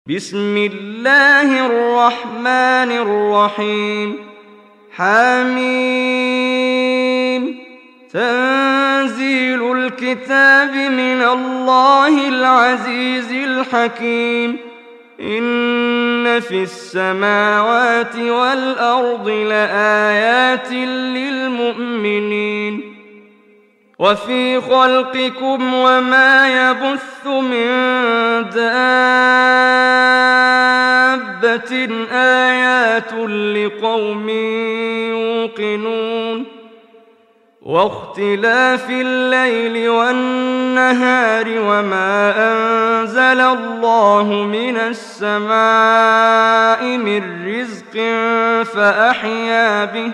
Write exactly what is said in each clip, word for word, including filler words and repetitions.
بسم الله الرحمن الرحيم حميم تنزيل الكتاب من الله العزيز الحكيم إن في السماوات والأرض لآيات للمؤمنين وفي خلقكم وما يبث من دابة آيات لقوم يوقنون واختلاف الليل والنهار وما أنزل الله من السماء من رزق فأحيا به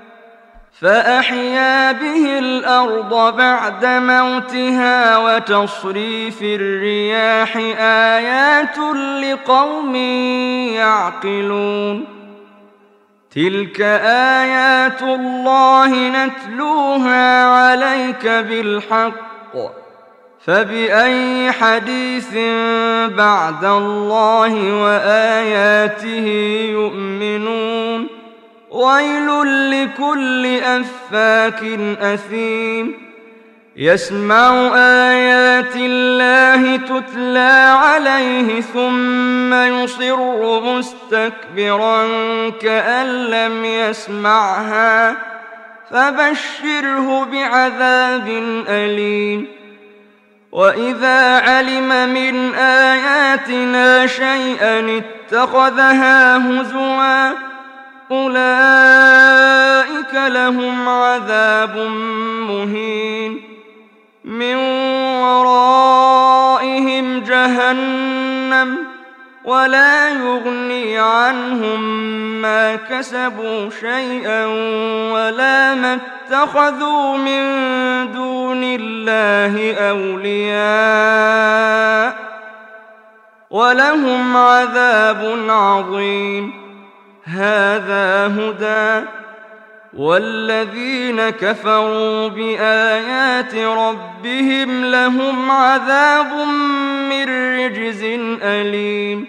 فأحيا به الأرض بعد موتها وتصريف الرياح آيات لقوم يعقلون تلك آيات الله نتلوها عليك بالحق فبأي حديث بعد الله وآياته يؤمنون ويل لكل أفاك أثيم يسمع آيات الله تتلى عليه ثم يصر مستكبرا كأن لم يسمعها فبشره بعذاب أليم وإذا علم من آياتنا شيئا اتخذها هزوا أولئك لهم عذاب مهين من ورائهم جهنم ولا يغني عنهم ما كسبوا شيئا ولا ما اتخذوا من دون الله أولياء ولهم عذاب عظيم هذا هدى والذين كفروا بآيات ربهم لهم عذاب من رجز أليم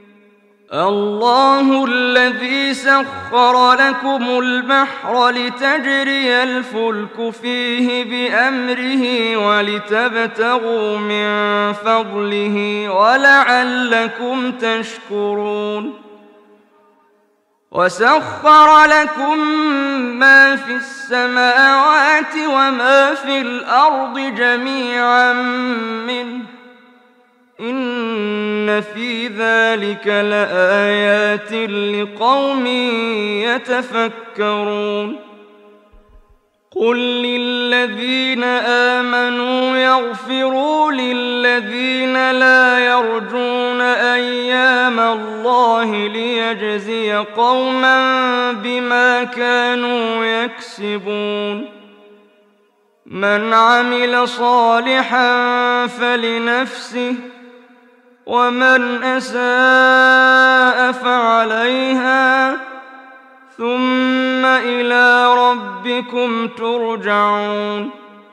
الله الذي سخر لكم البحر لتجري الفلك فيه بأمره ولتبتغوا من فضله ولعلكم تشكرون وسخر لكم ما في السماوات وما في الأرض جميعا منه إن في ذلك لآيات لقوم يتفكرون قل للذين آمنوا يغفروا للذين لا يرجون أيام الله ليجزي قوما بما كانوا يكسبون من عمل صالحا فلنفسه ومن أساء فعليها ثم إلى ربكم ترجعون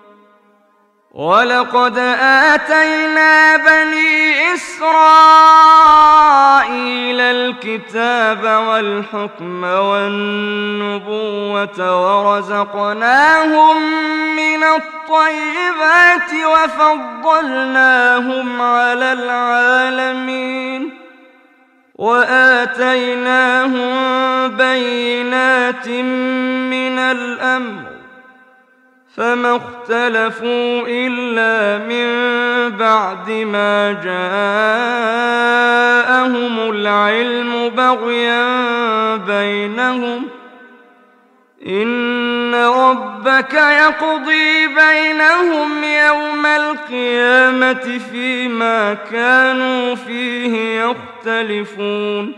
ولقد آتينا بني إسرائيل الكتاب والحكم والنبوة ورزقناهم من الطيبات وفضلناهم على العالمين وآتيناهم بينات من الأمر فما اختلفوا إلا من بعد ما جاءهم العلم بغيا بينهم إن ربك يقضي بينهم يوم القيامة فيما كانوا فيه يختلفون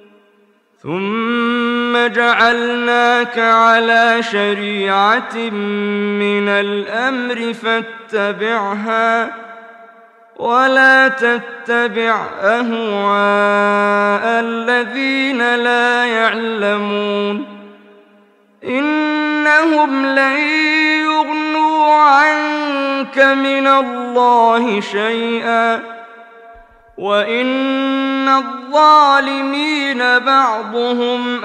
ثم جعلناك على شريعة من الأمر فاتبعها ولا تتبع أهواء الذين لا يعلمون إنهم لن يغنوا عنك من الله شيئا وإن الظالمين بعضهم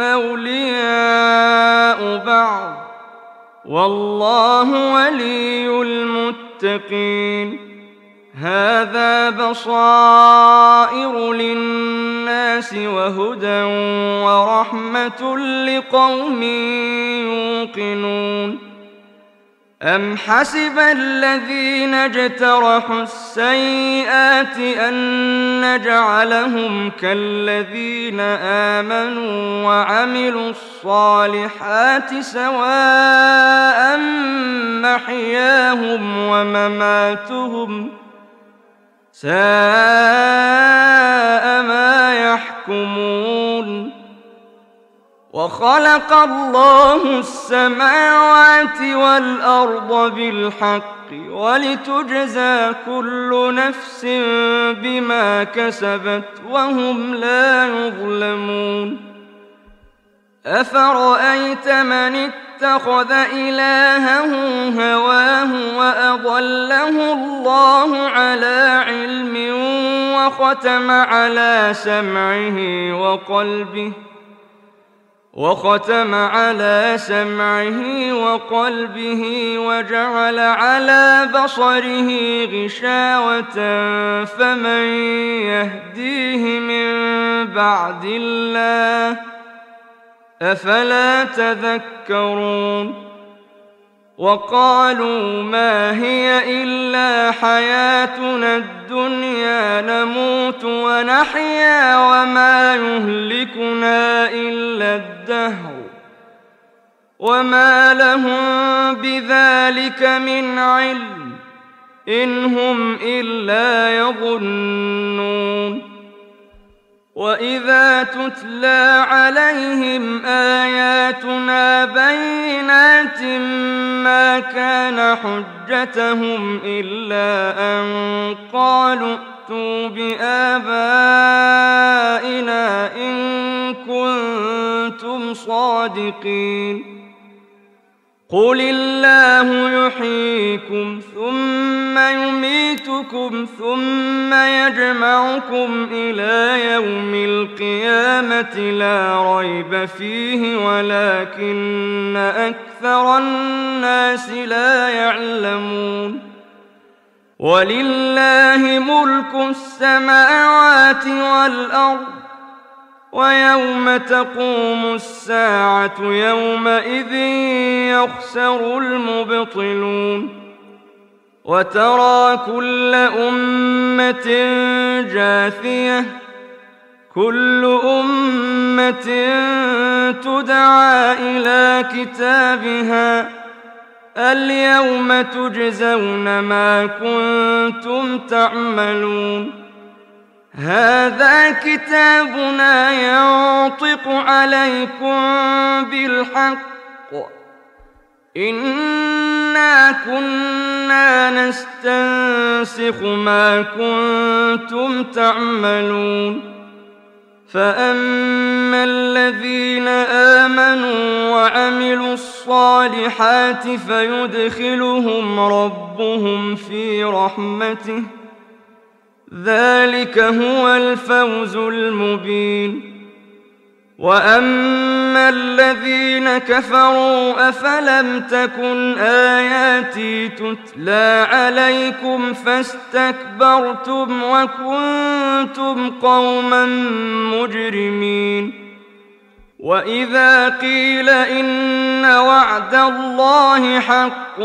أولياء بعض والله ولي المتقين. هذا بصائر للناس وهدى ورحمة لقوم يوقنون. أم حسب الذين اجترحوا السيئات أن نجعلهم كالذين آمنوا وعملوا الصالحات سواء محياهم ومماتهم ساء ما يحكمون. وخلق الله السماوات والأرض بالحق ولتجزى كل نفس بما كسبت وهم لا يظلمون. أفرأيت من اتخذ إلهه هواه وأضله الله على علم وختم على سمعه وقلبه وختم على سمعه وقلبه وجعل على بصره غشاوة فمن يهديه من بعد الله أفلا تذكرون. وقالوا ما هي إلا حياتنا الدنيا نموت ونحيا وما يهلكنا إلا الدهر وما لهم بذلك من علم إن هم إلا يظنون. وإذا تتلى عليهم آياتنا بينات ما كان حجتهم إلا أن قالوا ائتوا بآبائنا إن كنتم صادقين. قل الله يحييكم ثم يميتكم ثم يجمعكم إلى يوم القيامة لا ريب فيه ولكن أكثر الناس لا يعلمون. ولله ملك السماوات والأرض ويوم تقوم الساعة يومئذ يخسر المبطلون. وترى كل أمة جاثية كل أمة تدعى إلى كتابها اليوم تجزون ما كنتم تعملون. هذا كتابنا ينطق عليكم بالحق إنا كنا نستنسخ ما كنتم تعملون. فأما الذين آمنوا وعملوا الصالحات فيدخلهم ربهم في رحمته ذلك هو الفوز المبين. وأما الذين كفروا أفلم تكن آياتي تتلى عليكم فاستكبرتم وكنتم قوما مجرمين. وإذا قيل إن وعد الله حق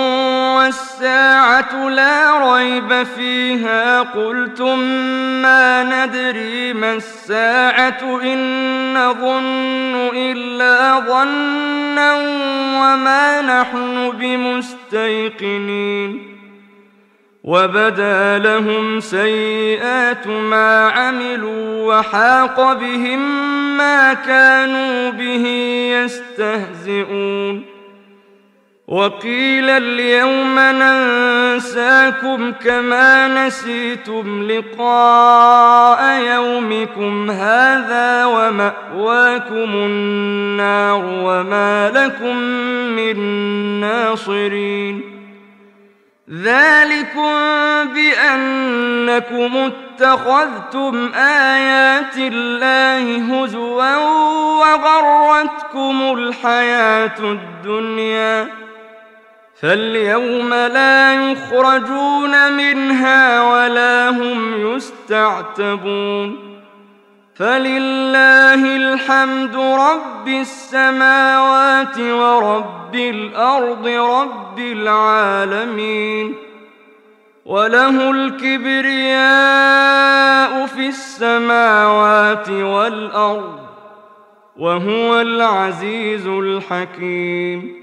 والساعة لا ريب فيها قلتم ما ندري ما الساعة إن نظن إلا ظنا وما نحن بمستيقنين. وبدا لهم سيئات ما عملوا وحاق بهم ما كانوا به يستهزئون. وقيل اليوم ننساكم كما نسيتم لقاء يومكم هذا ومأواكم النار وما لكم من ناصرين. ذلكم بأنكم اتخذتم آيات الله هزوا وغرتكم الحياة الدنيا فاليوم لا يخرجون منها ولا هم يستعتبون فلله الحمد رب السماوات ورب الأرض رب العالمين وله الكبرياء في السماوات والأرض وهو العزيز الحكيم